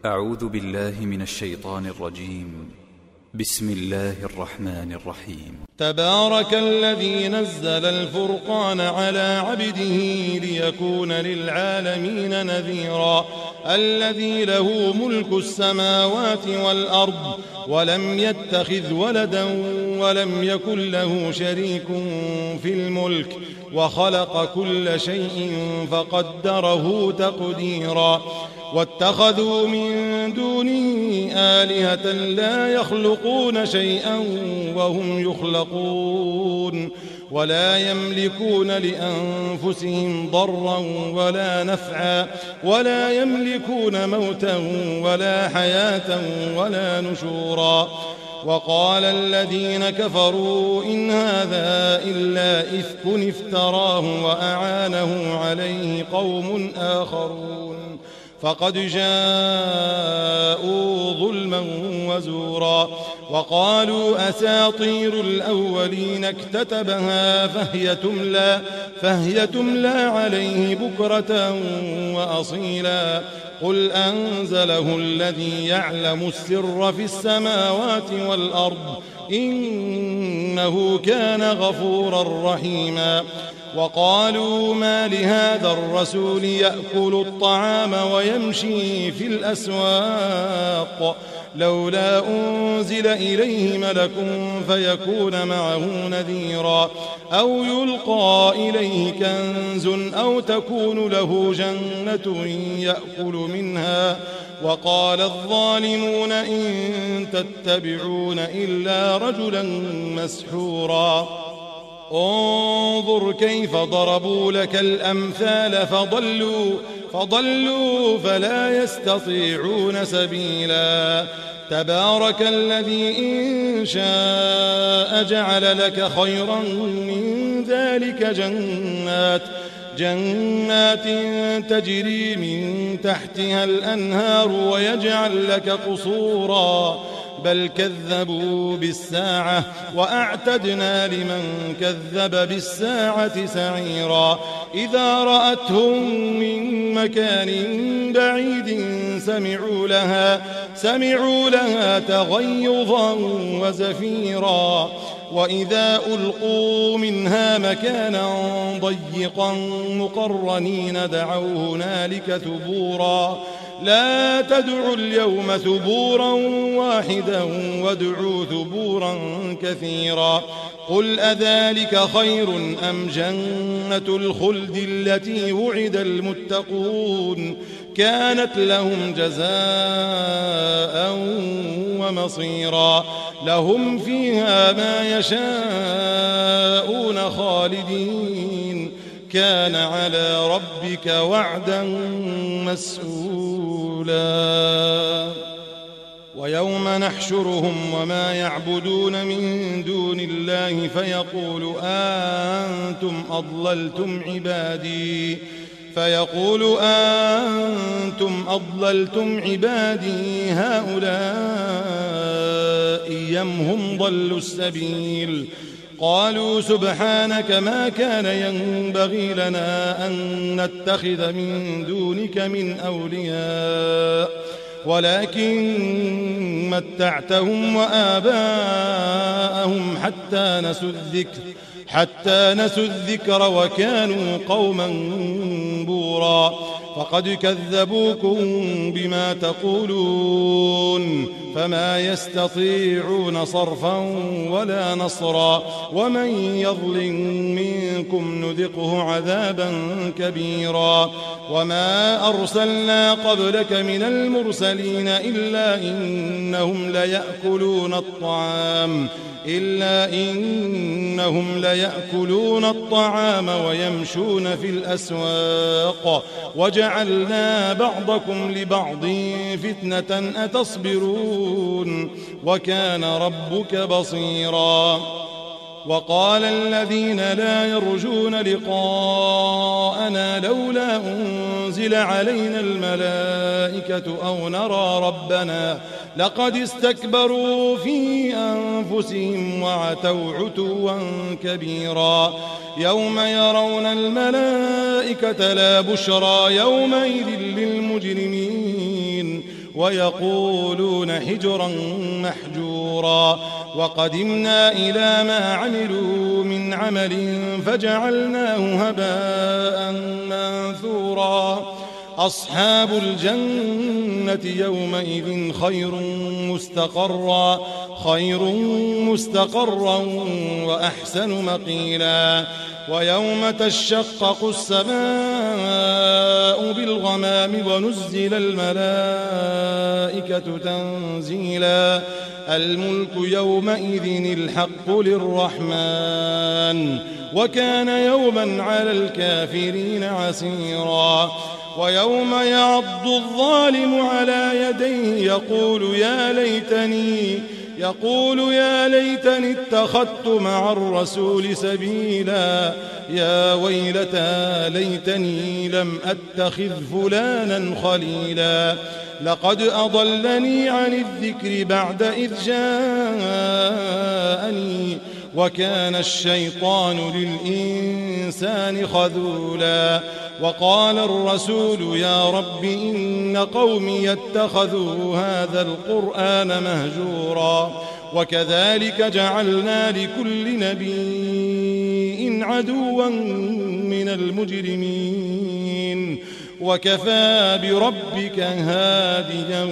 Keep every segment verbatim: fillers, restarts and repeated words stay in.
أعوذ بالله من الشيطان الرجيم. بسم الله الرحمن الرحيم. تبارك الذي نزل الفرقان على عبده ليكون للعالمين نذيرا الذي له ملك السماوات والأرض ولم يتخذ ولدا ولم يكن له شريك في الملك وخلق كل شيء فقدره تقديرا واتخذوا من دونه آلهة لا يخلقون شيئا وهم يخلقون ولا يملكون لأنفسهم ضرا ولا نفعا ولا يملكون موتا ولا حياة ولا نشورا. وقال الذين كفروا إن هذا إلا إفك افتراه وأعانه عليه قوم آخرون فقد جاءوا ظلما وزورا. وقالوا أساطير الأولين اكتتبها فهي تملى, فهي تملى عليه بكرة وأصيلا قل أنزله الذي يعلم السر في السماوات والأرض إنه كان غفورا رحيما. وقالوا ما لهذا الرسول يأكل الطعام ويمشي في الأسواق لولا أنزل إليه ملك فيكون معه نذيرا أو يلقى إليه كنز أو تكون له جنة يأكل منها. وقال الظالمون إن تتبعون إلا رجلا مسحورا انظر كيف ضربوا لك الأمثال فضلوا, فضلوا فلا يستطيعون سبيلا. تبارك الذي إن شاء جعل لك خيرا من ذلك جنات جنات تجري من تحتها الأنهار ويجعل لك قصورا بل كذبوا بالساعة وأعتدنا لمن كذب بالساعة سعيرا. إذا رأتهم من مكان بعيد سمعوا لها, سمعوا لها تغيظا وزفيرا وإذا ألقوا منها مكانا ضيقا مقرنين دعوا هنالك ثبورا لا تدعوا اليوم ثبورا واحدا وادعوا ثبورا كثيرا. قل أذلك خير أم جنة الخلد التي وعد المتقون كانت لهم جزاء ومصيرا لهم فيها ما يشاءون خالدين كان على ربك وعدا مسئولا. ويوم نحشرهم وما يعبدون من دون الله فيقول أنتم أضللتم عبادي فيقول أنتم أضللتم عبادي هؤلاء أم هم ضلوا السبيل قالوا سبحانك ما كان ينبغي لنا أن نتخذ من دونك من أولياء ولكن متعتهم وآباءهم حتى نسوا الذكر حتى نسوا الذكر وكانوا قوما بورا. فقد كذبوكم بما تقولون فما يستطيعون صرفا ولا نصرا ومن يظلم منكم نذقه عذابا كبيرا. وما أرسلنا قبلك من المرسلين إلا إنهم ليأكلون الطعام إلا إنهم ليأكلون الطعام ويمشون في الأسواق وجعلنا بعضكم لبعض فتنة أتصبرون وكان ربك بصيرا. وقال الذين لا يرجون لقاءنا لولا أنزل علينا الملائكة أو نرى ربنا لقد استكبروا في أنفسهم وعتوا عتوا كبيرا. يوم يرون الملائكة لا بشرى يومئذ للمجرمين ويقولون حجرا محجورا وقدمنا إلى ما عملوا من عمل فجعلناه هباء منثورا أصحاب الجنة يومئذ خير مستقرا خير مستقرا وأحسن مقيلا ويوم تشقق السماء بالغمام ونزل الملائكة تنزيلا الملك يومئذ الحق للرحمن وكان يوما على الكافرين عسيرا ويوم يعض الظالم على يديه يقول يا ليتني يقول يا ليتني اتخذت مع الرسول سبيلا يا ويلتى ليتني لم أتخذ فلانا خليلا لقد أضلني عن الذكر بعد إذ جاءني وكان الشيطان للإنسان خذولا وقال الرسول يا رب إن قومي اتخذوا هذا القرآن مهجورا وكذلك جعلنا لكل نبي عدوا من المجرمين وكفى بربك هاديا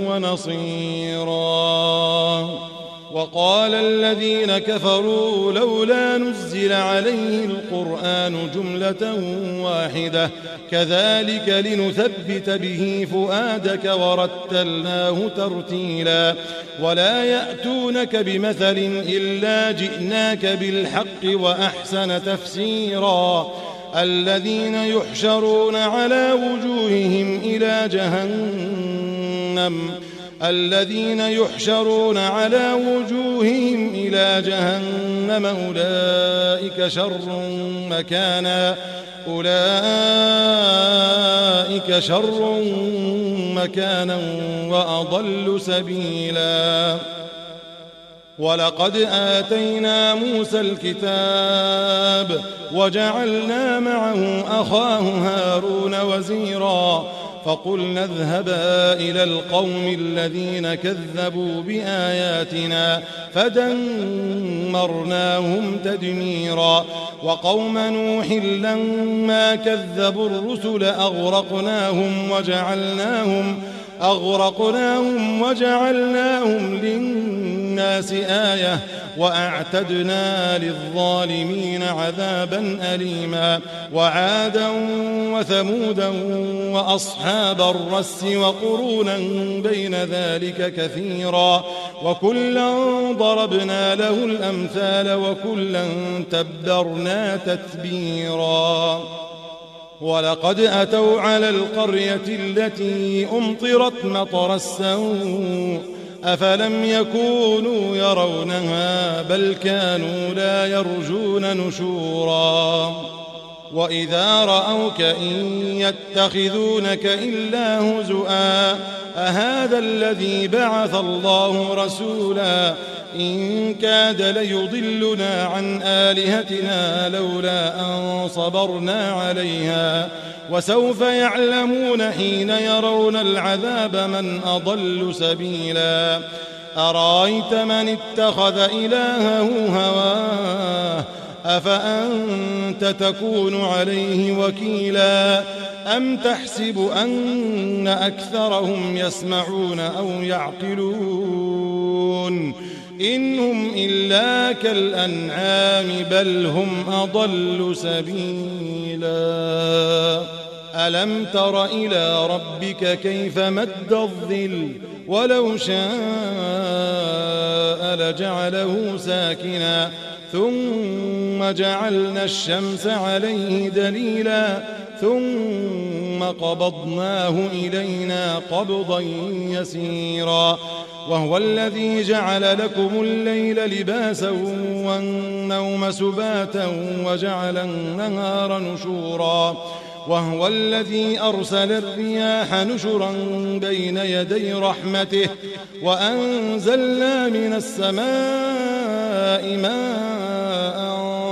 ونصيرا وقال الذين كفروا لولا نزل عليه القرآن جملة واحدة كذلك لنثبت به فؤادك ورتلناه ترتيلا ولا يأتونك بمثل إلا جئناك بالحق وأحسن تفسيرا الذين يحشرون على وجوههم إلى جهنم الذين يحشرون على وجوههم إلى جهنم أولئك شر مكانا أولئك شر مكانا وأضل سبيلا ولقد آتينا موسى الكتاب وجعلنا معه أخاه هارون وزيرا فقلنا اذهبا إلى القوم الذين كذبوا بآياتنا فدمرناهم تدميرا وقوم نوح لما كذبوا الرسل أغرقناهم وجعلناهم أغرقناهم وجعلناهم للناس آية وأعتدنا للظالمين عذابا أليما وعادا وثمودا وأصحاب الرس وقرونا بين ذلك كثيرا وكلا ضربنا له الأمثال وكلا تبرنا تتبيرا ولقد أتوا على القرية التي أمطرت مطر السوء أفلم يكونوا يرونها بل كانوا لا يرجون نشورا وإذا رأوك إن يتخذونك إلا هزؤا أهذا الذي بعث الله رسولا إن كاد ليضلنا عن آلهتنا لولا أن صبرنا عليها وسوف يعلمون حين يرون العذاب من أضل سبيلا أرأيت من اتخذ إلهه هواه أفأنت تكون عليه وكيلا أم تحسب أن أكثرهم يسمعون أو يعقلون إن هم إلا كالأنعام بل هم أضل سبيلا ألم تر إلى ربك كيف مد الظل ولو شاء لجعله ساكنا ثم جعلنا الشمس عليه دليلا ثم قبضناه إلينا قبضا يسيرا وهو الذي جعل لكم الليل لباسا والنوم سباتا وجعل النهار نشورا وهو الذي أرسل الرياح نشرا بين يدي رحمته وأنزلنا من السماء ماء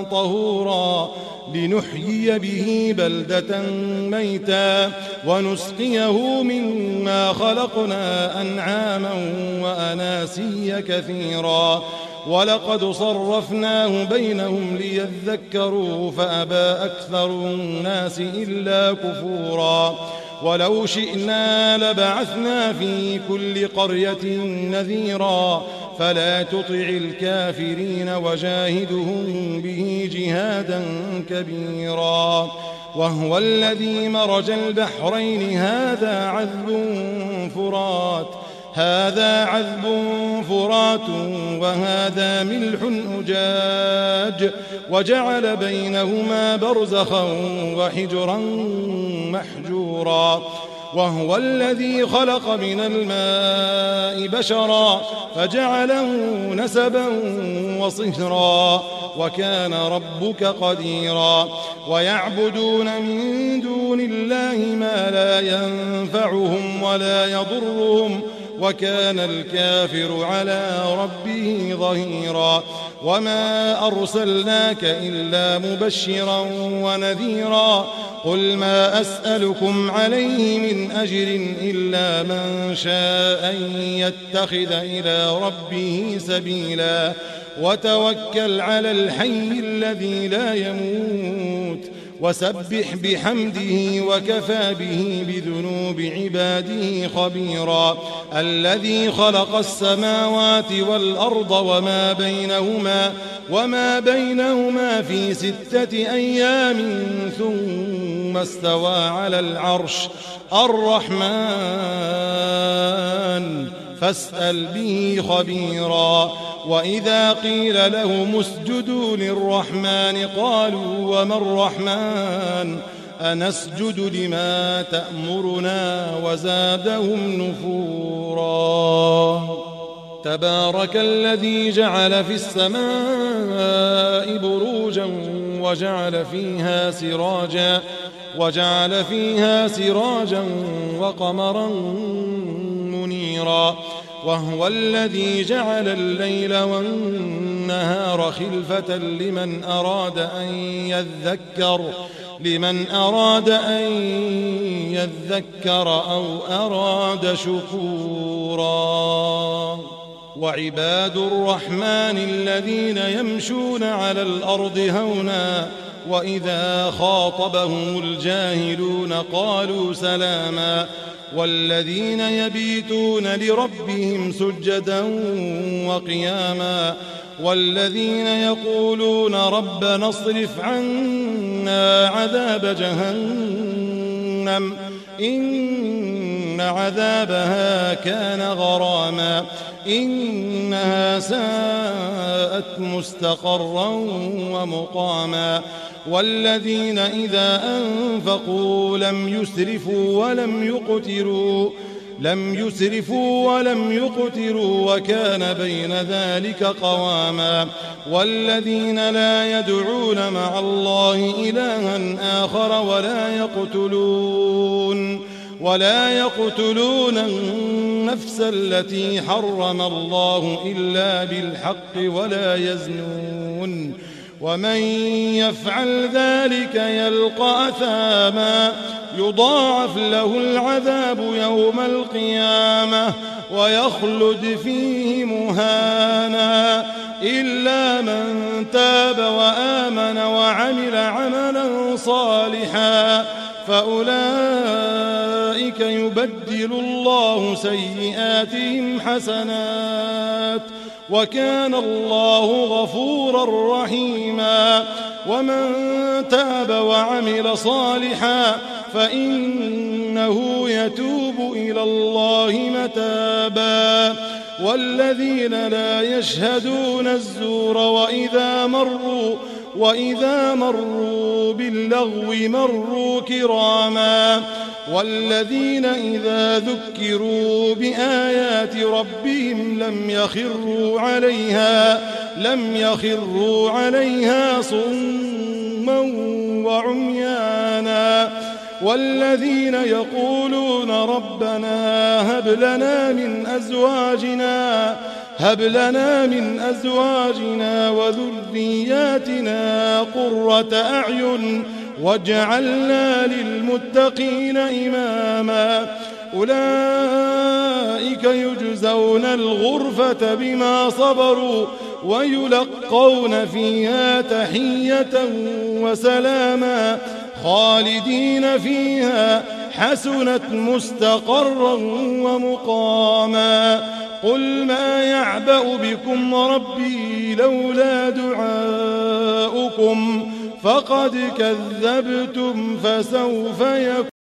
طهورا لنحيي به بلدة ميتا ونسقيه مما خلقنا أنعاما وأناسيا كثيرا ولقد صرفناه بينهم ليذكروا فأبى أكثر الناس إلا كفورا ولو شئنا لبعثنا في كل قرية نذيرا فلا تطع الكافرين وجاهدهم به جهادا كبيرا وهو الذي مرج البحرين هذا عذب فرات هذا عذب فرات وهذا ملح أجاج وجعل بينهما برزخا وحجرا محجورا وهو الذي خلق من الماء بشرا فجعله نسبا وصهرا وكان ربك قديرا ويعبدون من دون الله ما لا ينفعهم ولا يضرهم وكان الكافر على ربه ظهيرا وما أرسلناك إلا مبشرا ونذيرا قل ما أسألكم عليه من أجر إلا من شاء أن يتخذ إلى ربه سبيلا وتوكل على الحي الذي لا يموت وسبح بحمده وكفى به بذنوب عباده خبيرا الذي خلق السماوات والأرض وما بينهما وما بينهما في ستة أيام ثم استوى على العرش الرحمن فاسأل به خبيرا وإذا قيل لهم اسجدوا للرحمن قالوا وما الرحمن أنسجد لما تأمرنا وزادهم نفورا تبارك الذي جعل في السماء بروجا وجعل فيها سراجا وجعل فيها سراجا وقمرا منيرا وهو الذي جعل الليل والنهار خلفة لمن أراد أن يذكر لمن أراد أن يذكر أو أراد شكورا وعباد الرحمن الذين يمشون على الأرض هونا وإذا خاطبهم الجاهلون قالوا سلاما والذين يبيتون لربهم سجدا وقياما والذين يقولون ربنا اصرف عنا عذاب جهنم إن عذابها كان غراما إنها ساءت مستقرا ومقاما والذين إذا أنفقوا لم يسرفوا ولم يقتروا لم يسرفوا ولم يقتروا وكان بين ذلك قواما والذين لا يدعون مع الله إلها آخر ولا يقتلون ولا يقتلون النفس التي حرم الله إلا بالحق ولا يزنون ومن يفعل ذلك يلقى أثاما يضاعف له العذاب يوم القيامة ويخلد فيه مهانا إلا من تاب وآمن وعمل عملا صالحا فأولئك يبدل الله سيئاتهم حسنات وكان الله غفورا رحيما ومن تاب وعمل صالحا فإنه يتوب إلى الله متابا والذين لا يشهدون الزور وإذا مروا وإذا مروا باللغو مروا كراما والذين إذا ذكروا بآيات ربهم لم يخروا عليها لم يخروا عليها صما وعميانا والذين يقولون ربنا هب لنا من أزواجنا هب لنا من أزواجنا وذرياتنا قرة أعين واجعلنا للمتقين إماما أولئك يجزون الغرفة بما صبروا ويلقون فيها تحية وسلاما خالدين فيها حسنت مستقرا ومقاما قل ما يعبأ بكم ربي لولا دعاؤكم فقد كذبتم فسوف يكون